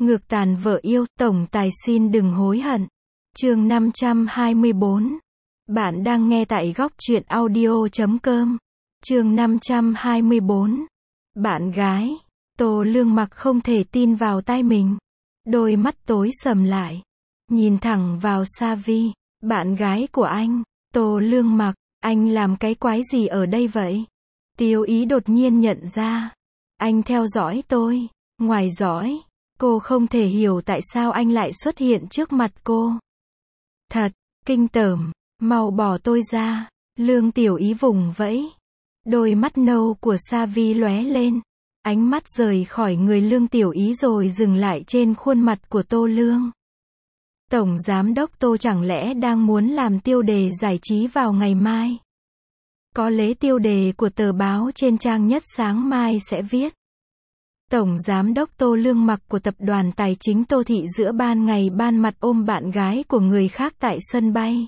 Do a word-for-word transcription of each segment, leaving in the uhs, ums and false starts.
Ngược tàn vợ yêu, tổng tài xin đừng hối hận. Chương năm trăm hai mươi bốn. Bạn đang nghe tại góc truyện audio chấm com. Chương năm trăm hai mươi bốn. Bạn gái. Tô Lương Mặc không thể tin vào tai mình. Đôi mắt tối sầm lại. Nhìn thẳng vào Sa Vi, bạn gái của anh. Tô Lương Mặc, anh làm cái quái gì ở đây vậy? Tiêu Ý đột nhiên nhận ra. Anh theo dõi tôi. Ngoài dõi, cô không thể hiểu tại sao anh lại xuất hiện trước mặt cô. Thật, kinh tởm, mau bỏ tôi ra. Lương Tiểu Ý vùng vẫy. Đôi mắt nâu của Sa Vi lóe lên. Ánh mắt rời khỏi người Lương Tiểu Ý rồi dừng lại trên khuôn mặt của Tô Lương. Tổng Giám đốc Tô chẳng lẽ đang muốn làm tiêu đề giải trí vào ngày mai? Có lẽ tiêu đề của tờ báo trên trang nhất sáng mai sẽ viết. Tổng Giám đốc Tô Lương Mặc của tập đoàn tài chính Tô Thị giữa ban ngày ban mặt ôm bạn gái của người khác tại sân bay.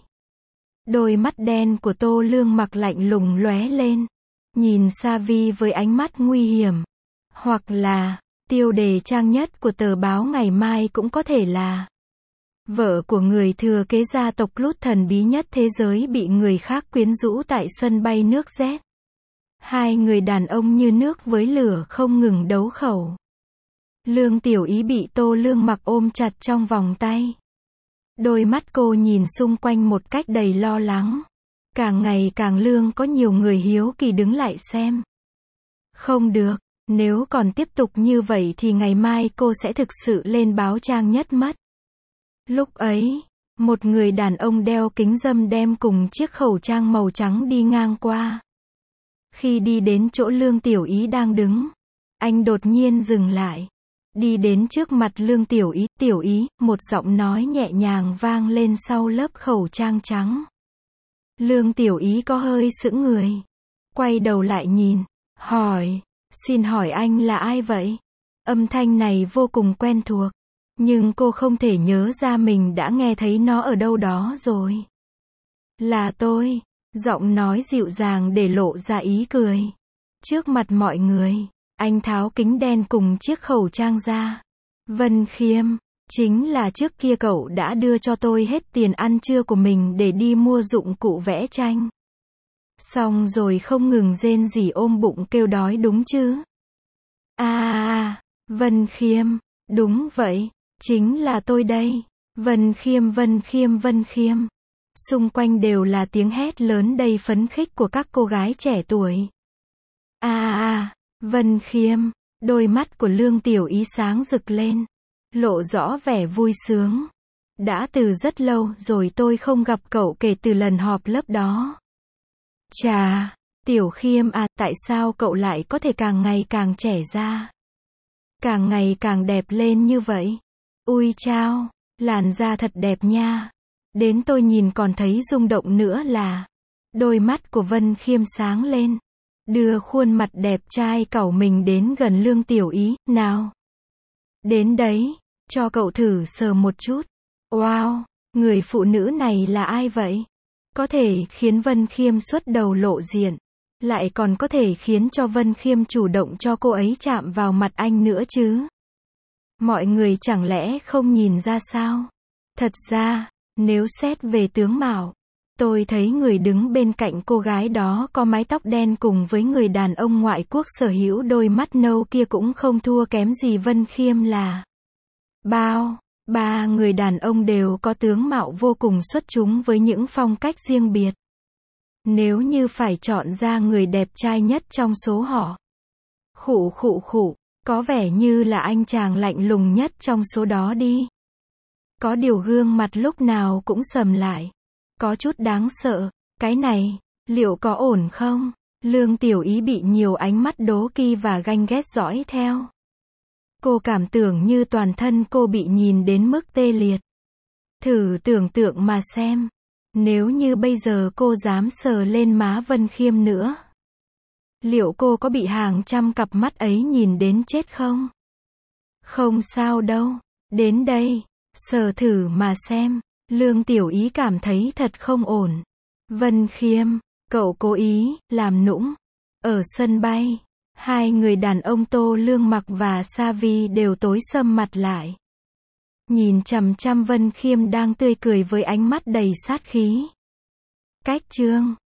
Đôi mắt đen của Tô Lương Mặc lạnh lùng lóe lên. Nhìn Sa Vi với ánh mắt nguy hiểm. Hoặc là, tiêu đề trang nhất của tờ báo ngày mai cũng có thể là vợ của người thừa kế gia tộc Lút thần bí nhất thế giới bị người khác quyến rũ tại sân bay nước Z. Hai người đàn ông như nước với lửa không ngừng đấu khẩu. Lương Tiểu Ý bị Tô Lương Mặc ôm chặt trong vòng tay. Đôi mắt cô nhìn xung quanh một cách đầy lo lắng. Càng ngày càng Lương có nhiều người hiếu kỳ đứng lại xem. Không được, nếu còn tiếp tục như vậy thì ngày mai cô sẽ thực sự lên báo trang nhất mất. Lúc ấy, một người đàn ông đeo kính râm đem cùng chiếc khẩu trang màu trắng đi ngang qua. Khi đi đến chỗ Lương Tiểu Ý đang đứng, anh đột nhiên dừng lại. Đi đến trước mặt Lương Tiểu Ý, Tiểu Ý, một giọng nói nhẹ nhàng vang lên sau lớp khẩu trang trắng. Lương Tiểu Ý có hơi sững người. Quay đầu lại nhìn, hỏi, xin hỏi anh là ai vậy? Âm thanh này vô cùng quen thuộc. Nhưng cô không thể nhớ ra mình đã nghe thấy nó ở đâu đó rồi. Là tôi. Giọng nói dịu dàng để lộ ra ý cười. Trước mặt mọi người, anh tháo kính đen cùng chiếc khẩu trang ra. Vân Khiêm, chính là trước kia cậu đã đưa cho tôi hết tiền ăn trưa của mình để đi mua dụng cụ vẽ tranh. Xong rồi không ngừng rên rỉ ôm bụng kêu đói đúng chứ? À à, Vân Khiêm, đúng vậy, chính là tôi đây. Vân Khiêm, Vân Khiêm, Vân Khiêm. Xung quanh đều là tiếng hét lớn đầy phấn khích của các cô gái trẻ tuổi. À à, Vân Khiêm, đôi mắt của Lương Tiểu Ý sáng rực lên, lộ rõ vẻ vui sướng. Đã từ rất lâu rồi tôi không gặp cậu kể từ lần họp lớp đó. Chà, Tiểu Khiêm à, tại sao cậu lại có thể càng ngày càng trẻ ra? Càng ngày càng đẹp lên như vậy. Ui chao, làn da thật đẹp nha. Đến tôi nhìn còn thấy rung động nữa là. Đôi mắt của Vân Khiêm sáng lên. Đưa khuôn mặt đẹp trai cẩu mình đến gần Lương Tiểu Ý, nào. Đến đấy, cho cậu thử sờ một chút. Wow, người phụ nữ này là ai vậy? Có thể khiến Vân Khiêm xuất đầu lộ diện. Lại còn có thể khiến cho Vân Khiêm chủ động cho cô ấy chạm vào mặt anh nữa chứ. Mọi người chẳng lẽ không nhìn ra sao? Thật ra, nếu xét về tướng mạo, tôi thấy người đứng bên cạnh cô gái đó có mái tóc đen cùng với người đàn ông ngoại quốc sở hữu đôi mắt nâu kia cũng không thua kém gì Vân Khiêm là. Bao, ba người đàn ông đều có tướng mạo vô cùng xuất chúng với những phong cách riêng biệt. Nếu như phải chọn ra người đẹp trai nhất trong số họ. Khụ khụ khụ, có vẻ như là anh chàng lạnh lùng nhất trong số đó đi. Có điều gương mặt lúc nào cũng sầm lại. Có chút đáng sợ. Cái này, liệu có ổn không? Lương Tiểu Ý bị nhiều ánh mắt đố kỵ và ganh ghét dõi theo. Cô cảm tưởng như toàn thân cô bị nhìn đến mức tê liệt. Thử tưởng tượng mà xem. Nếu như bây giờ cô dám sờ lên má Vân Khiêm nữa. Liệu cô có bị hàng trăm cặp mắt ấy nhìn đến chết không? Không sao đâu. Đến đây. Sờ thử mà xem. Lương Tiểu Ý cảm thấy thật không ổn. Vân Khiêm, cậu cố ý làm nũng. Ở sân bay, hai người đàn ông Tô Lương Mặc và Sa Vi đều tối sầm mặt lại. nhìn chằm chằm Vân Khiêm đang tươi cười với ánh mắt đầy sát khí. Cách chương